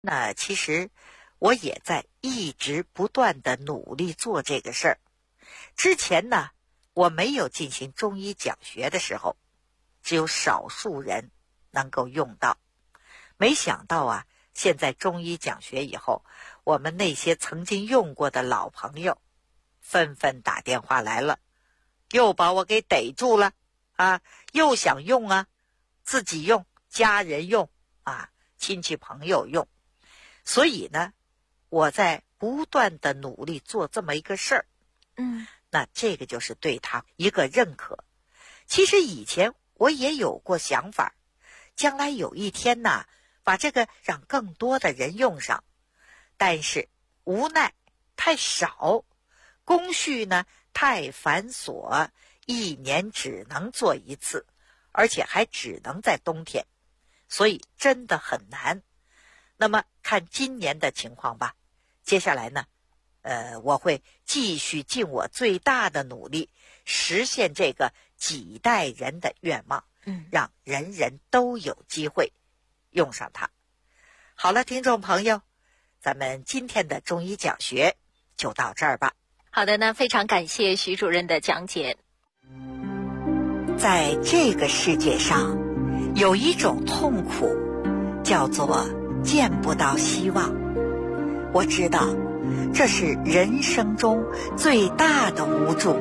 那其实我也在一直不断的努力做这个事儿。之前呢，我没有进行中医讲学的时候，只有少数人能够用到。没想到啊，现在中医讲学以后，我们那些曾经用过的老朋友纷纷打电话来了，又把我给逮住了啊，又想用啊，自己用，家人用啊，亲戚朋友用。所以呢，我在不断的努力做这么一个事儿。那这个就是对他一个认可。其实以前我也有过想法，将来有一天呢，把这个让更多的人用上，但是无奈太少，工序呢太繁琐，一年只能做一次，而且还只能在冬天，所以真的很难。那么看今年的情况吧，接下来呢我会继续尽我最大的努力，实现这个几代人的愿望，让人人都有机会用上它。好了，听众朋友，咱们今天的中医讲学就到这儿吧。 好的，那非常感谢徐主任的讲解。 在这个世界上，有一种痛苦，叫做见不到希望。我知道这是人生中最大的无助。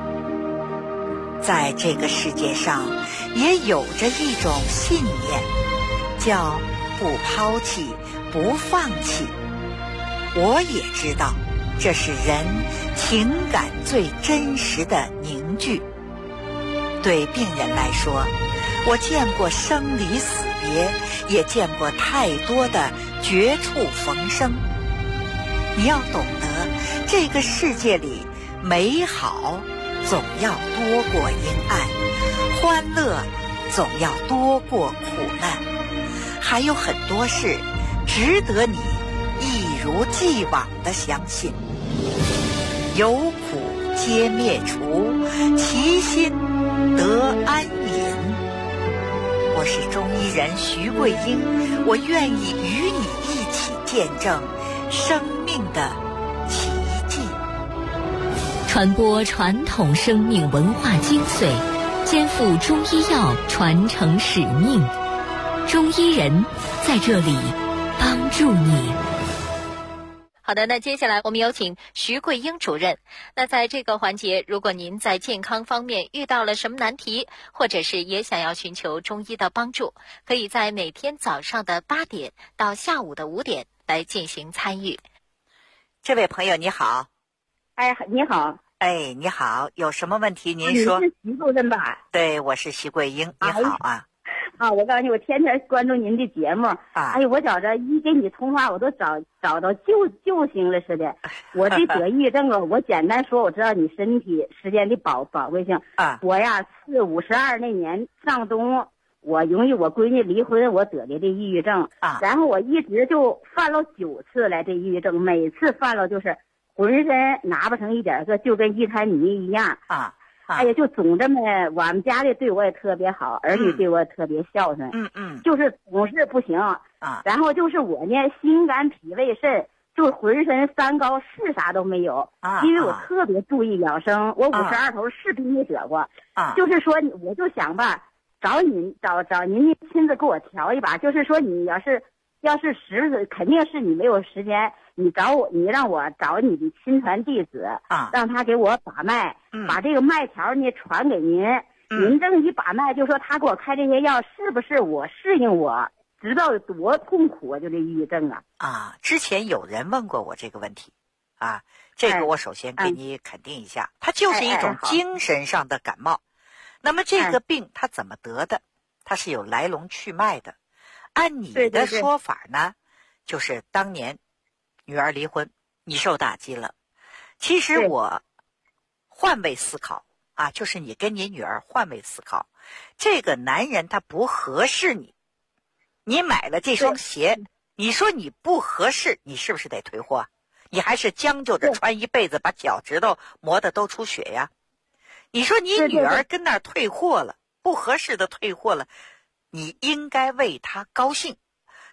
在这个世界上也有着一种信念，叫不抛弃不放弃。我也知道这是人情感最真实的凝聚。对病人来说，我见过生离死别，也见过太多的绝处逢生。你要懂得，这个世界里美好总要多过阴暗，欢乐总要多过苦难，还有很多事值得你一如既往的相信。有苦皆灭除，其心得安隐。我是中医人徐桂英，我愿意与你一起见证生命的奇迹， 传播传统生命文化精髓，肩负中医药传承使命。中医人在这里帮助你。 好的，那接下来我们有请徐桂英主任。那在这个环节，如果您在健康方面遇到了什么难题，或者是也想要寻求中医的帮助，可以在每天早上的8点到下午的5点来进行参与。 这位朋友你好。 哎，你好。 哎，你好，有什么问题您说。 你是徐主任吧？ 对，我是徐桂英。你好啊。 我告诉你，我天天关注您的节目。哎呀，我觉着一跟你通话，我都找到救星了似的。我这得抑郁症啊，我简单说，我知道你身体时间的宝贵性。我呀是52那年上冬，我由于我闺女离婚，我得的这抑郁症。然后我一直就犯了9次来这抑郁症，每次犯了就是浑身拿不成一点个，就跟一滩泥一样。哎呀，就总这么，我们家里对我也特别好，儿女对我也特别孝顺。就是总是不行。然后就是我呢，心肝脾胃肾，就浑身3高，是啥都没有。因为我特别注意养生，我52头是比你得过。就是说，我就想吧，找您亲自给我调一把。就是说，你要是肯定是你没有时间。你让我找你的亲传弟子，让他给我把脉，把这个脉条呢传给您。您这么一把脉，就说他给我开这些药是不是我适应我，知道有多痛苦啊，就这抑郁症啊。 之前有人问过我这个问题这个我首先给你肯定一下，它就是一种精神上的感冒。那么这个病它怎么得的？它是有来龙去脉的。按你的说法呢，就是当年女儿离婚，你受打击了。其实我换位思考就是你跟你女儿换位思考，这个男人他不合适你，你买了这双鞋，你说你不合适，你是不是得退货？你还是将就着穿一辈子，把脚趾头磨得都出血呀？你说你女儿跟那儿退货了，不合适的退货了，你应该为她高兴。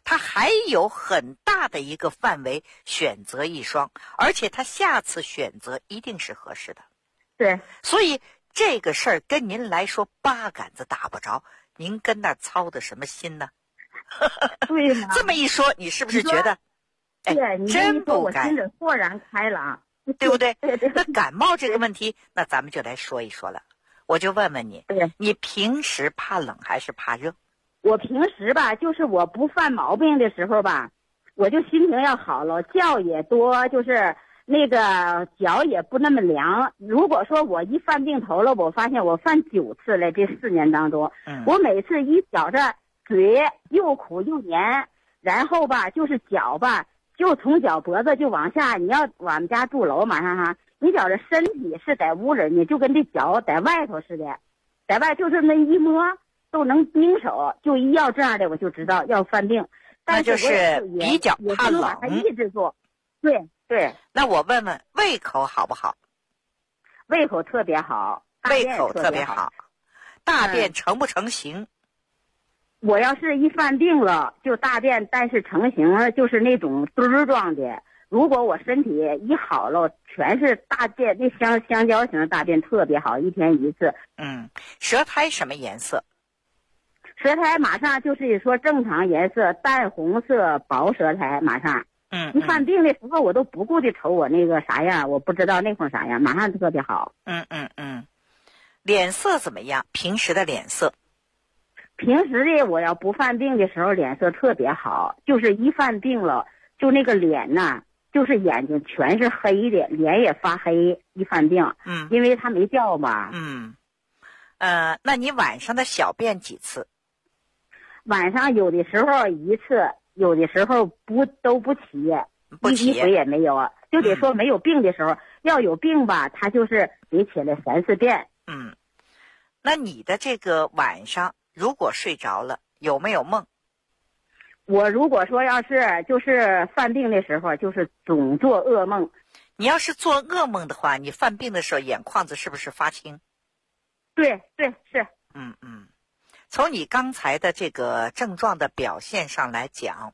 他还有很大的一个范围选择一双，而且他下次选择一定是合适的。 对， 所以这个事儿跟您来说八竿子打不着，您跟那儿操的什么心呢？ 对吗？ 这么一说，你是不是觉得， 对，你真不该， 我心里豁然开朗， 对不对？ 对对。 那感冒这个问题，那咱们就来说一说了。我就问问你，你平时怕冷还是怕热？ 我平时吧，就是我不犯毛病的时候吧，我就心情要好了，觉也多，就是那个脚也不那么凉。如果说我一犯病头了，我发现我犯9次了，这4年当中，我每次一觉着嘴又苦又黏，然后吧就是脚吧，就从脚脖子就往下，你要我们家住楼马上哈，你觉着身体是在屋里，你就跟这脚在外头似的，在外就是那一摸都能拧手，就一要这样的我就知道要犯病。 那就是比较怕冷， 把它抑制住。对对。 那我问问胃口好不好？ 胃口特别好， 胃口特别好，大便成不成形？ 我要是一犯病了就大便，但是成型就是那种墩儿状的。如果我身体一好了，全是大便，那香蕉型的大便特别好，1天1次。 舌苔什么颜色？ 舌苔马上就是说正常颜色，淡红色薄舌苔，马上。一犯病的时候我都不顾的瞅我那个啥样，我不知道那会儿啥样，马上特别好。 脸色怎么样？平时的脸色？ 平时的我要不犯病的时候脸色特别好，就是一犯病了，就那个脸呐，就是眼睛全是黑的，脸也发黑。一犯病，因为他没觉嘛。 那你晚上的小便几次？ 晚上有的时候1次，有的时候都不起，一回也没有，就得说没有病的时候，要有病吧，他就是得起来3、4遍。 那你的这个晚上如果睡着了，有没有梦？ 我如果说要是就是犯病的时候，就是总做噩梦。 你要是做噩梦的话，你犯病的时候眼眶子是不是发青？ 对对是。 从你刚才的这个症状的表现上来讲，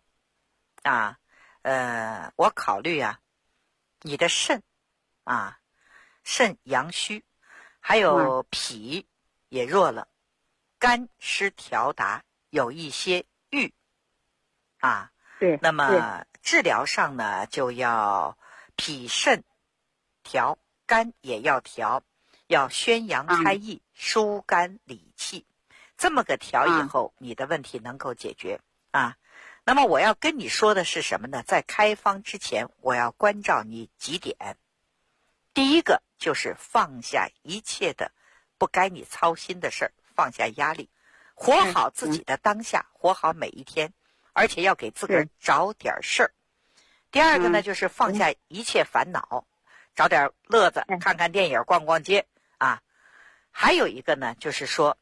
我考虑你的肾阳虚，还有脾也弱了，肝失调达，有一些郁对。 那么治疗上呢，就要脾肾调，肝也要调，要宣阳开溢，疏肝理气。这么个调以后，你的问题能够解决那么我要跟你说的是什么呢？在开方之前，我要关照你几点。第一个就是放下一切的不该你操心的事儿，放下压力，活好自己的当下，活好每一天，而且要给自个儿找点事儿。第二个呢，就是放下一切烦恼，找点乐子，看看电影，逛逛街还有一个呢，就是说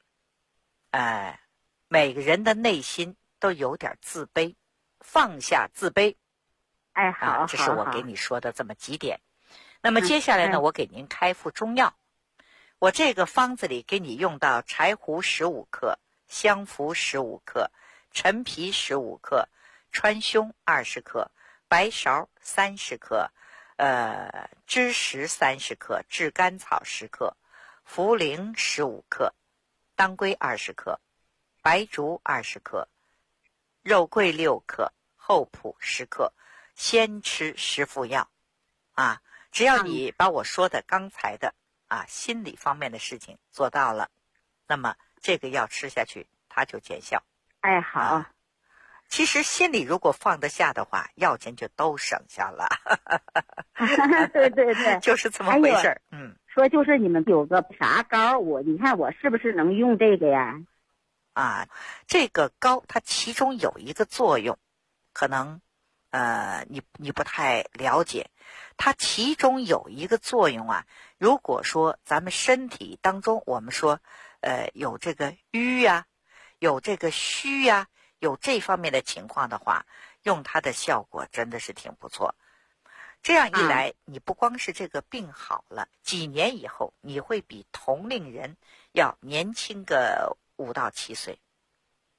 每个人的内心都有点自卑，放下自卑。 好， 这是我给你说的这么几点。那么接下来呢，我给您开副中药。我这个方子里给你用到柴胡15克，香附15克，陈皮15克，川芎20克，白芍30克，枳实30克，炙甘草10克，茯苓15克，当归20克，白术20克，肉桂6克，厚朴10克，先吃10副药只要你把我说的刚才的心理方面的事情做到了，那么这个药吃下去它就见效。 好。 其实心里如果放得下的话，药钱就都省下了。 对对对， 就是这么回事儿。 说就是你们有个啥膏，你看我是不是能用这个呀？ 这个膏它其中有一个作用，可能你不太了解。它其中有一个作用如果说咱们身体当中我们说有这个瘀有这个虚有这方面的情况的话，用它的效果真的是挺不错。这样一来，你不光是这个病好了，几年以后你会比同龄人要年轻个5到7岁。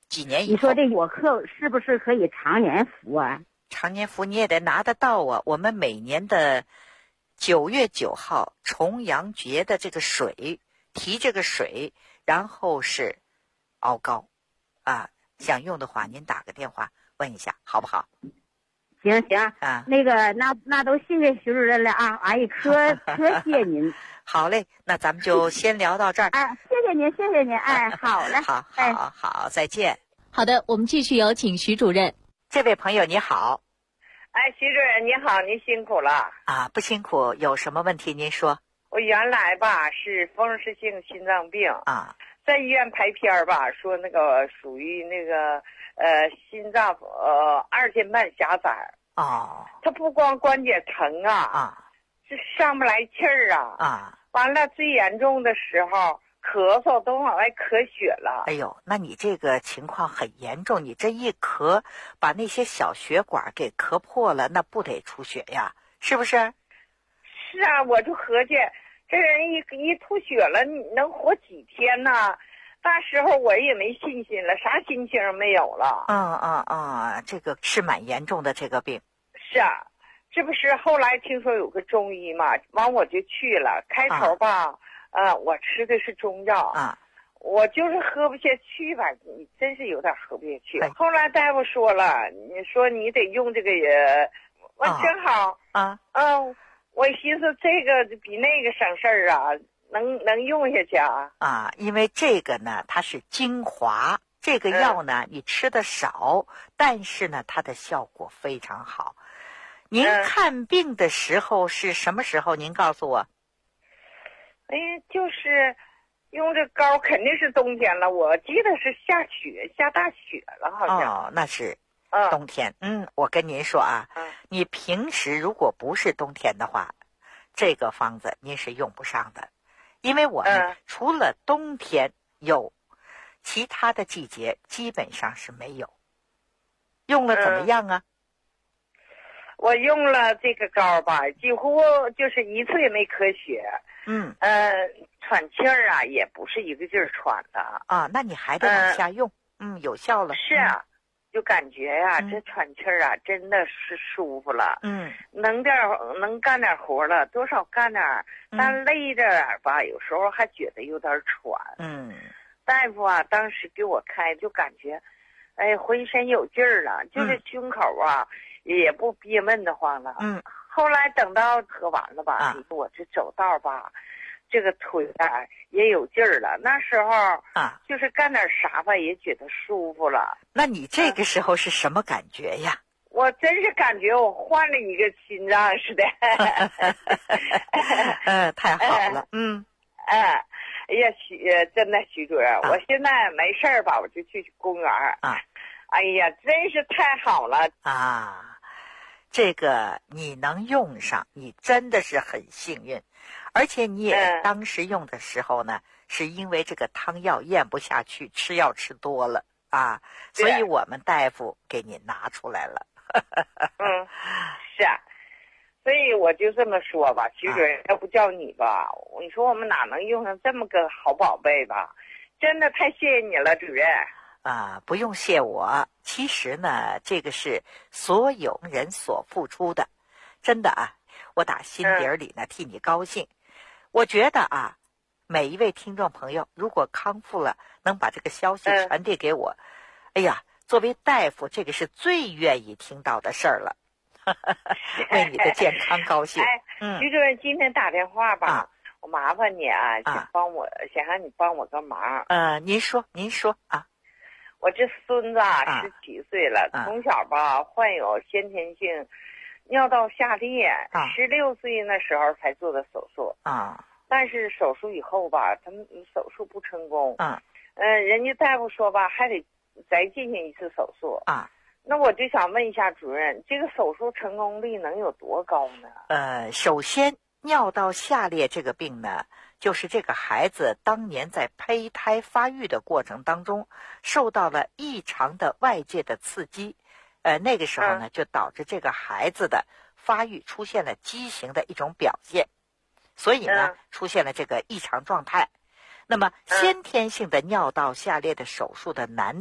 几年以后。 你说这我课是不是可以常年服啊？ 常年服你也得拿得到啊。我们每年的9月9号重阳节的这个水，提这个水，然后是熬膏啊。想用的话，您打个电话问一下，好不好？ 行啊， 那个那都谢谢徐主任了啊！哎，可谢谢您。 好嘞，那咱们就先聊到这儿。 哎，谢谢您。哎，好嘞， 好，再见。 好的，我们继续有请徐主任。 这位朋友你好。 哎，徐主任你好，您辛苦了啊，不辛苦，有什么问题您说。 我原来吧是风湿性心脏病啊， 在医院拍片吧，说那个属于那个心脏2间半狭窄。 哦， 它不光关节疼啊，是上不来气儿啊。完了最严重的时候咳嗽都往外咳血了。 哎呦，那你这个情况很严重，你这一咳把那些小血管给咳破了，那不得出血呀，是不是？ 是啊，我就合计这人一吐血了，你能活几天呢？那时候我也没信心了，啥心情没有了。 这个是蛮严重的这个病。 是啊，这不是后来听说有个中医嘛，完我就去了。开头吧，我吃的是中药啊， 我就是喝不下去吧，你真是有点喝不下去。后来大夫说了，你说你得用这个我正好我寻思这个比那个省事儿啊，能用下去啊。 因为这个呢它是精华，这个药呢你吃的少，但是呢它的效果非常好。您看病的时候是什么时候？您告诉我。 就是用这膏肯定是冬天了，我记得是下大雪了好像。 那是冬天。我跟您说啊，你平时如果不是冬天的话，这个方子您是用不上的，因为我们除了冬天有，其他的季节基本上是没有。用了怎么样啊？ 我用了这个膏吧，几乎就是一次也没咳血。喘气儿啊，也不是一个劲儿喘的那你还得往下用。有效了。 是啊，就感觉呀，这喘气儿啊，真的是舒服了。能干点活了，多少干点，但累着点吧，有时候还觉得有点喘。大夫啊，当时给我开，就感觉，浑身有劲儿了，就是胸口啊，也不憋闷得慌了。后来等到喝完了吧，我这走道吧，这个腿啊也有劲儿了。那时候就是干点啥吧，也觉得舒服了。 那你这个时候是什么感觉呀？ 我真是感觉我换了一个心脏似的。 太好了。 哎呀，真的徐主任，我现在没事儿吧，我就去公园哎呀，真是太好了这个你能用上，你真的是很幸运。而且你也当时用的时候呢，是因为这个汤药咽不下去，吃药吃多了所以我们大夫给你拿出来了。 是啊，所以我就这么说吧，徐主任，要不叫你吧，你说我们哪能用上这么个好宝贝吧？真的太谢谢你了，主任。 不用谢我。其实呢，这个是所有人所付出的，真的我打心底里呢替你高兴。我觉得每一位听众朋友如果康复了，能把这个消息传递给我，哎呀，作为大夫，这个是最愿意听到的事儿了。为你的健康高兴。 徐主任，今天打电话吧，我麻烦你想让你帮我个忙。 您说我这孙子17岁了，从小吧患有先天性尿道下裂，16岁那时候才做的手术但是手术以后吧，他们手术不成功人家大夫说吧，还得再进行一次手术那我就想问一下主任，这个手术成功率能有多高呢？ 首先尿道下裂这个病呢，就是这个孩子当年在胚胎发育的过程当中受到了异常的外界的刺激，那个时候呢就导致这个孩子的发育出现了畸形的一种表现，所以呢出现了这个异常状态。那么先天性的尿道下裂的手术的难度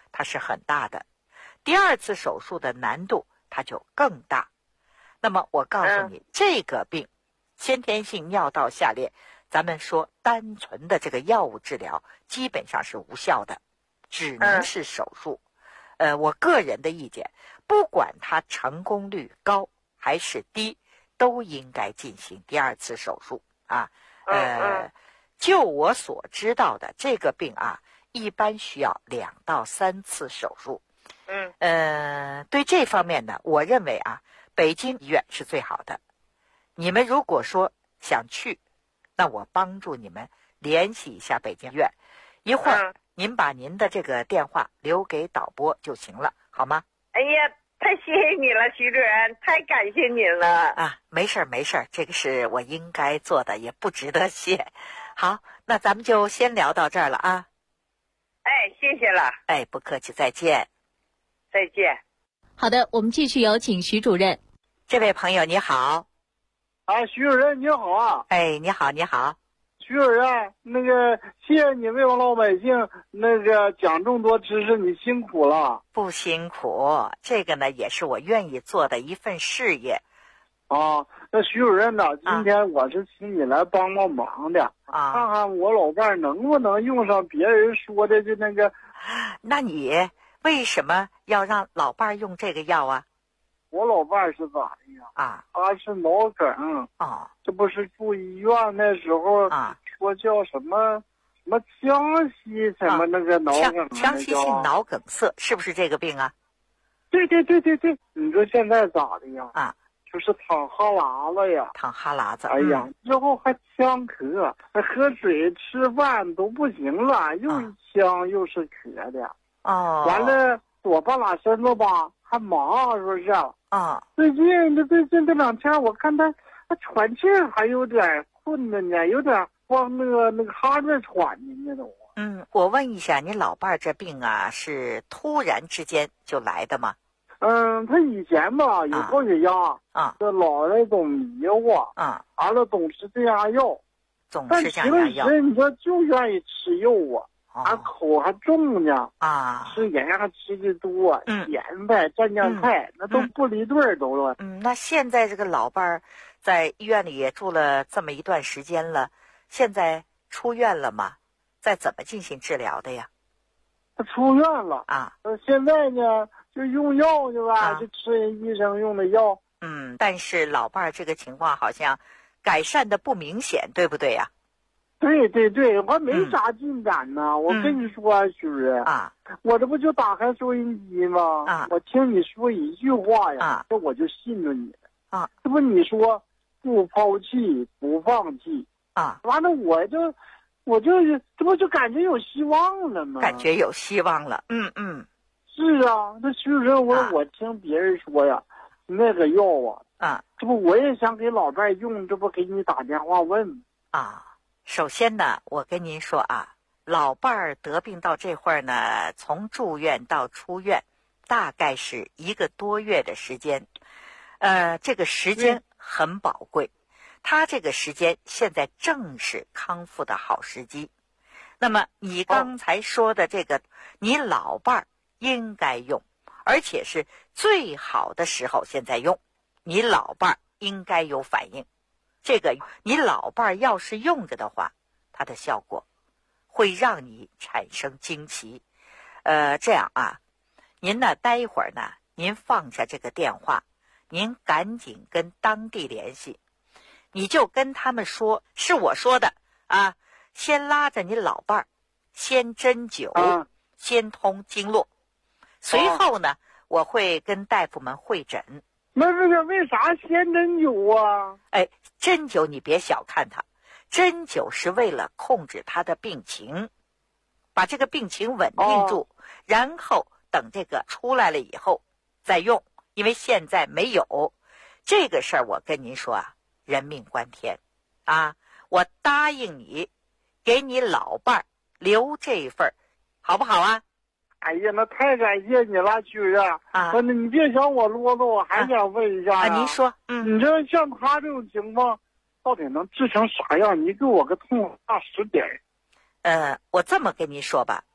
它是很大的，第二次手术的难度它就更大。那么我告诉你，这个病先天性尿道下裂，咱们说单纯的这个药物治疗基本上是无效的，只能是手术。我个人的意见，不管它成功率高还是低，都应该进行第二次手术啊。就我所知道的，这个病啊，一般需要2到3次手术。对这方面呢，我认为啊，北京医院是最好的。你们如果说想去，那我帮助你们联系一下北京医院。一会儿您把您的这个电话留给导播就行了，好吗？ 哎呀，太谢谢你了，徐主任，太感谢您了啊！没事没事，这个是我应该做的，也不值得谢。好，那咱们就先聊到这儿了啊。 哎，谢谢了。 哎，不客气，再见。 再见。 好的，我们继续有请徐主任。 这位朋友你好。 啊，徐主任你好啊。 哎，你好你好。 徐主任，那个谢谢你为我老百姓那个讲这么多知识，你辛苦了。 不辛苦，这个呢也是我愿意做的一份事业。 啊，那徐主任呢，今天我是请你来帮帮忙的啊，看看我老伴儿能不能用上别人说的就那个。 那你为什么要让老伴儿用这个药啊？ 我老伴儿是咋的呀？ 啊， 他是脑梗。这不是住医院那时候说叫什么腔隙什么那个脑梗， 腔隙性脑梗塞，是不是这个病啊？ 对，你说现在咋的呀？就是淌哈喇子呀， 淌哈喇子。 哎呀，之后还呛咳，喝水吃饭都不行了，又呛又是咳的。完了左半拉身子吧还麻，说是最近这2天我看他喘气还有点困难呢，有点光那个哈着喘呢都。 我问一下，你老伴儿这病啊是突然之间就来的吗？ 他以前吧有高血压这老人总迷糊完了总吃降压药，但其实你说就愿意吃药口还重呢吃盐还吃的多，咸菜蘸酱菜那都不离对都了。 那现在这个老伴儿在医院里也住了这么一段时间了，现在出院了吗？在怎么进行治疗的呀？ 他出院了现在呢就用药去吧，就吃人医生用的药。 但是老伴儿这个情况好像改善的不明显，对不对呀？ 对，我没啥进展呢。我跟你说徐主任我这不就打开收音机吗？我听你说一句话呀，这我就信着你了这不你说不抛弃不放弃完了我就这不就感觉有希望了吗？ 感觉有希望了。 是啊，那徐主任我听别人说呀那个药这不我也想给老伴用，这不给你打电话问首先呢，我跟您说老伴儿得病到这会儿呢，从住院到出院大概是1个多月的时间。这个时间很宝贵，他这个时间现在正是康复的好时机。那么你刚才说的这个你老伴儿应该用，而且是最好的时候现在用，你老伴儿应该有反应。这个你老伴儿要是用着的话，它的效果会让你产生惊奇。这样您呢待会儿呢您放下这个电话，您赶紧跟当地联系，你就跟他们说是我说的先拉着你老伴儿先针灸先通经络，随后呢我会跟大夫们会诊。 那这个为啥先针灸针灸你别小看它，针灸是为了控制他的病情，把这个病情稳定住然后等这个出来了以后再用，因为现在没有这个事儿。我跟您说人命关天我答应你给你老伴儿留这份好不好啊？ 哎呀，那太感谢你了，徐主任那你别想我啰嗦，我还想问一下您说你这像他这种情况到底能治成啥样？你给我个痛话实点。 我这么跟您说吧，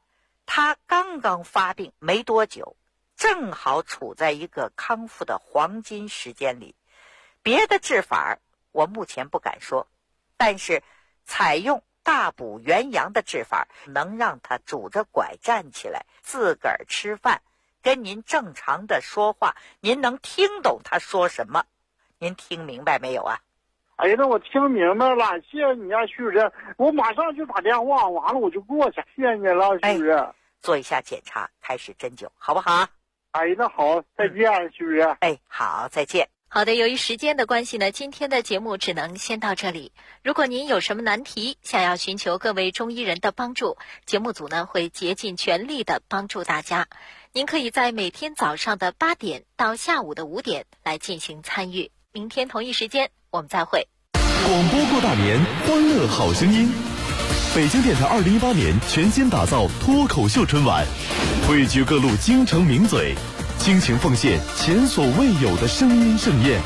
他刚刚发病没多久，正好处在一个康复的黄金时间里。别的治法我目前不敢说，但是采用大补元阳的治法，能让他拄着拐站起来，自个儿吃饭，跟您正常的说话，您能听懂他说什么。您听明白没有啊？ 哎呀，那我听明白了，谢谢你啊，徐主任，我马上就打电话，完了我就过去，谢谢你了，徐主任。 做一下检查，开始针灸，好不好？ 哎，那好，再见，徐主任。 好，再见。 好的，由于时间的关系呢，今天的节目只能先到这里。如果您有什么难题，想要寻求各位中医人的帮助，节目组呢会竭尽全力的帮助大家。您可以在每天早上的8点到下午的5点来进行参与。明天同一时间我们再会。 广播过大年，欢乐好声音。北京电台2018年全新打造脱口秀春晚，汇聚各路京城名嘴，倾情奉献前所未有的声音盛宴。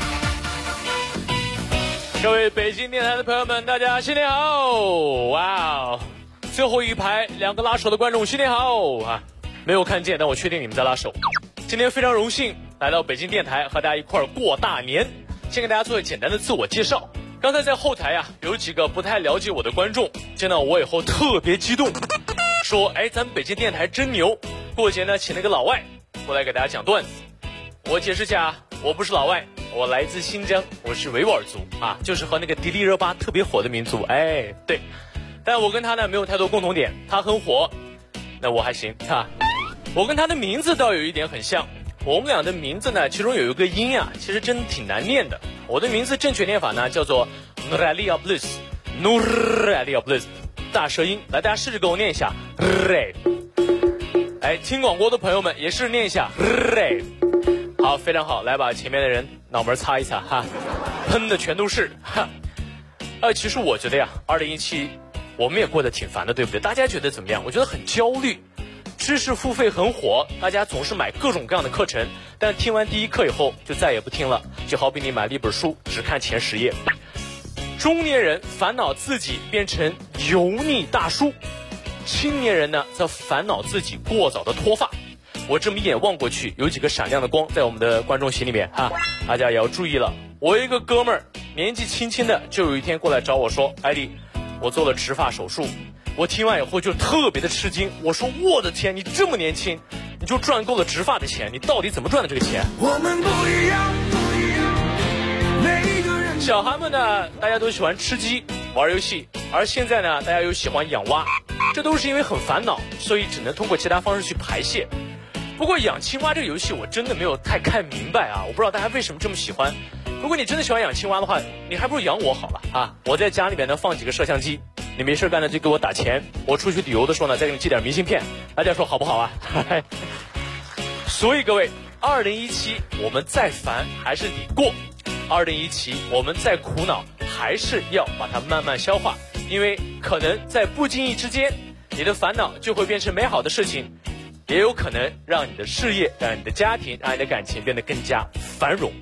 各位北京电台的朋友们，大家新年好！哇哦，最后一排2个拉手的观众新年好啊！没有看见，但我确定你们在拉手。今天非常荣幸来到北京电台和大家一块儿过大年。先给大家做个简单的自我介绍。刚才在后台有几个不太了解我的观众见到我以后特别激动，说咱们北京电台真牛，过节呢请了个老外过来给大家讲段子。我解释下，我不是老外，我来自新疆，我是维吾尔族就是和那个迪丽热巴特别火的民族。对，但我跟他呢没有太多共同点，他很火，那我还行我跟他的名字倒有一点很像，我们俩的名字呢其中有一个音其实真挺难念的。我的名字正确念法呢叫做 Nurali Ablis， 大舌音，来大家试着给我念一下。听广播的朋友们也是念一下。好，非常好，来把前面的人脑门擦一擦喷的全都是其实我觉得2017我们也过得挺烦的，对不对？大家觉得怎么样？我觉得很焦虑。知识付费很火，大家总是买各种各样的课程，但听完第一课以后就再也不听了，就好比你买了一本书只看前10页。中年人烦恼自己变成油腻大叔，青年人呢则烦恼自己过早的脱发。我这么一眼望过去，有几个闪亮的光在我们的观众席里面大家也要注意了。我有一个哥们儿年纪轻轻的就有一天过来找我说，艾丽，我做了植发手术。我听完以后就特别的吃惊，我说我的天，你这么年轻你就赚够了植发的钱，你到底怎么赚的这个钱？我们不一样，每个人。小孩们呢大家都喜欢吃鸡玩游戏，而现在呢大家又喜欢养蛙，这都是因为很烦恼，所以只能通过其他方式去排泄。不过养青蛙这个游戏我真的没有太看明白我不知道大家为什么这么喜欢。如果你真的喜欢养青蛙的话，你还不如养我好了我在家里面呢放几个摄像机，你没事干呢就给我打钱，我出去旅游的时候呢再给你寄点明信片，大家说好不好所以各位，2017我们再烦还是得过，2017我们再苦恼还是要把它慢慢消化，因为可能在不经意之间你的烦恼就会变成美好的事情，也有可能让你的事业，让你的家庭，让你的感情变得更加繁荣。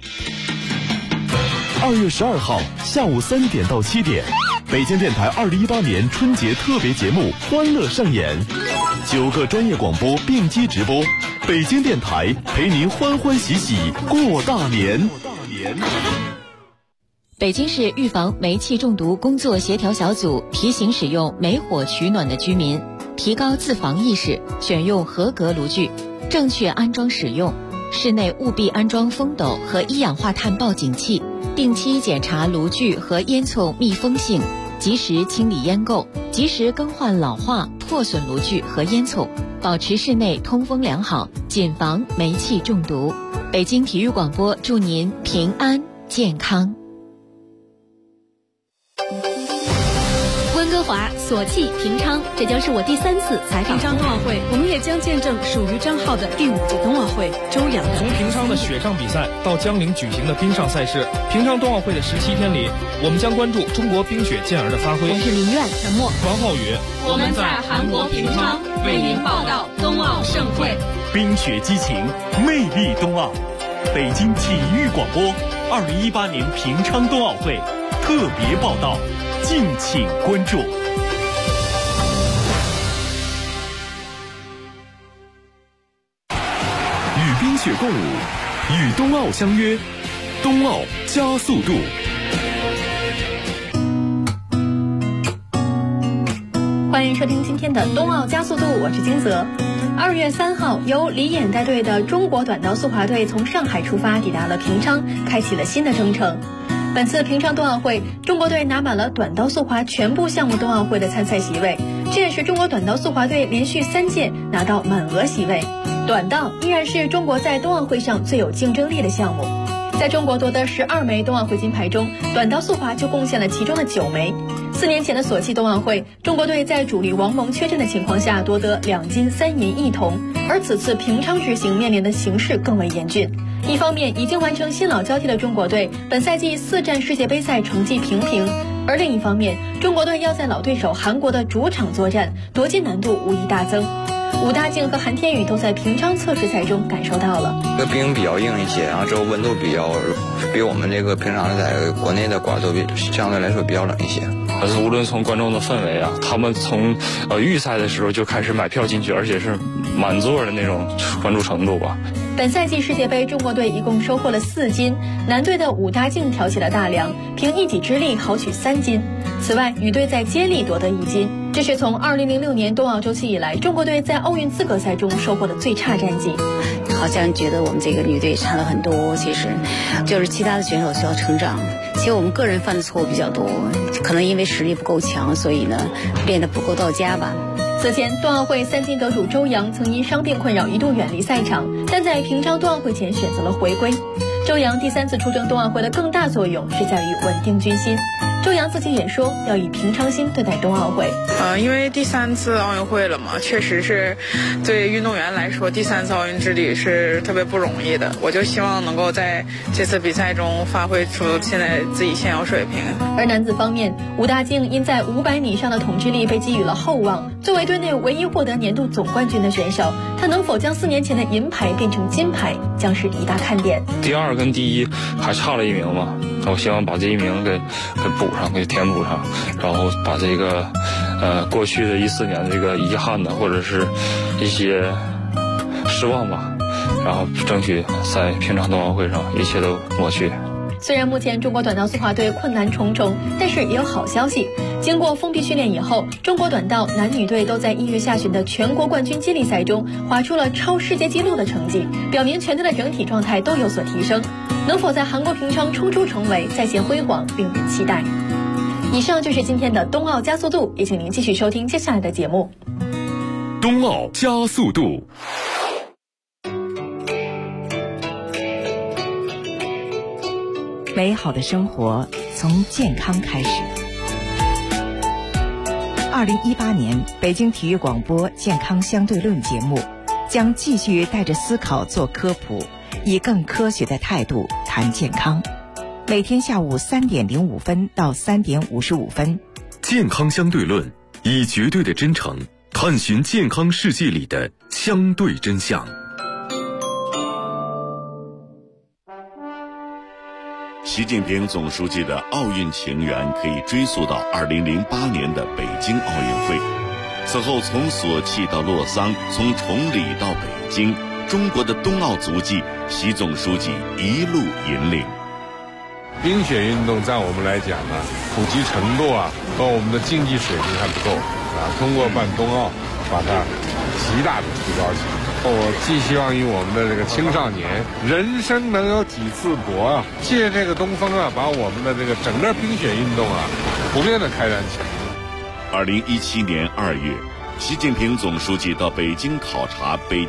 2月12号下午3点到7点，北京电台2018年春节特别节目《欢乐上演》，9个专业广播并机直播，北京电台陪您欢欢喜喜过大年。 北京市预防煤气中毒工作协调小组提醒使用煤火取暖的居民提高自防意识，选用合格炉具，正确安装使用。室内务必安装风斗和一氧化碳报警器，定期检查炉具和烟囱密封性，及时清理烟垢，及时更换老化破损炉具和烟囱，保持室内通风良好，谨防煤气中毒。北京体育广播祝您平安健康。 温哥华、索契、平昌，这将是我第3次采访平昌冬奥会，我们也将见证属于张浩的第5届冬奥会。周洋从平昌的雪上比赛到江陵举行的冰上赛事，平昌冬奥会的17天里，我们将关注中国冰雪健儿的发挥。 我是林苑、陈默、 王浩宇， 我们在韩国平昌为您报道冬奥盛会。 冰雪激情，魅力冬奥。北京体育广播2018年平昌冬奥会特别报道，敬请关注。 雪共舞，与冬奥相约，冬奥加速度。 欢迎收听今天的冬奥加速度，我是金泽。2月3号，由李演带队的中国短道速滑队从上海出发，抵达了平昌，开启了新的征程。本次平昌冬奥会，中国队拿满了短道速滑全部项目冬奥会的参赛席位，这也是中国短道速滑队连续3届拿到满额席位。短道依然是中国在冬奥会上最有竞争力的项目。在中国夺得12枚冬奥会金牌中，短道速滑就贡献了其中的9枚。4年前的索契冬奥会，中国队在主力王蒙缺阵的情况下夺得2金3银1铜，而此次平昌之行面临的形势更为严峻。一方面，已经完成新老交替的中国队本赛季4站世界杯赛成绩平平，而另一方面，中国队要在老对手韩国的主场作战，夺金难度无疑大增。武大靖和韩天宇都在平昌测试赛中感受到了。 这个冰比较硬一些，然后之后温度比我们这个平常在国内的馆都相对来说比较冷一些。 但是无论从观众的氛围啊，他们从预赛的时候就开始买票进去，而且是满座的那种关注程度吧。 本赛季世界杯，中国队一共收获了4金，男队的武大靖挑起了大梁，凭一己之力豪取3金。此外，女队在接力夺得1金，这是从2006年冬奥周期以来，中国队在奥运资格赛中收获的最差战绩。 好像觉得我们这个女队差了很多，其实就是其他的选手需要成长。其实我们个人犯的错误比较多，可能因为实力不够强，所以呢练得不够到家吧。 此前，冬奥会3金得主周洋曾因伤病困扰一度远离赛场，但在平昌冬奥会前选择了回归。周洋第3次出征冬奥会的更大作用是在于稳定军心。周洋自己也说要以平常心对待冬奥会。 因为第3次奥运会了嘛，确实是对运动员来说，第3次奥运之旅是特别不容易的。我就希望能够在这次比赛中发挥出现在自己现有水平。 而男子方面，武大靖因在500米上的统治力被寄予了厚望。作为队内唯一获得年度总冠军的选手，他能否将4年前的银牌变成金牌，将是一大看点。 第2跟第1还差了1名嘛，我希望把这1名给补上，给填补上，然后把这个过去的14年的这个遗憾呢，或者是一些失望吧，然后争取在平昌冬奥会上一切都抹去。 虽然目前中国短道速滑队困难重重，但是也有好消息。经过封闭训练以后，中国短道男女队都在1月下旬的全国冠军接力赛中划出了超世界纪录的成绩，表明全队的整体状态都有所提升。能否在韩国平昌冲出重围，再现辉煌，令人期待。以上就是今天的冬奥加速度，也请您继续收听接下来的节目。 冬奥加速度。 美好的生活从健康开始。2018年北京体育广播健康相对论节目将继续带着思考做科普，以更科学的态度谈健康。每天下午3点05分到3点55分。 健康相对论，以绝对的真诚探寻健康世界里的相对真相。 习近平总书记的奥运情缘可以追溯到2008年的北京奥运会。此后从索契到洛桑，从崇礼到北京，中国的冬奥足迹，习总书记一路引领。 冰雪运动在我们来讲呢，普及程度和我们的竞技水平还不够通过办冬奥，把它极大的提高起来。我寄希望于我们的这个青少年，人生能有几次搏借这个东风把我们的这个整个冰雪运动普遍的开展起来。 2017年2月，习近平总书记到北京考察北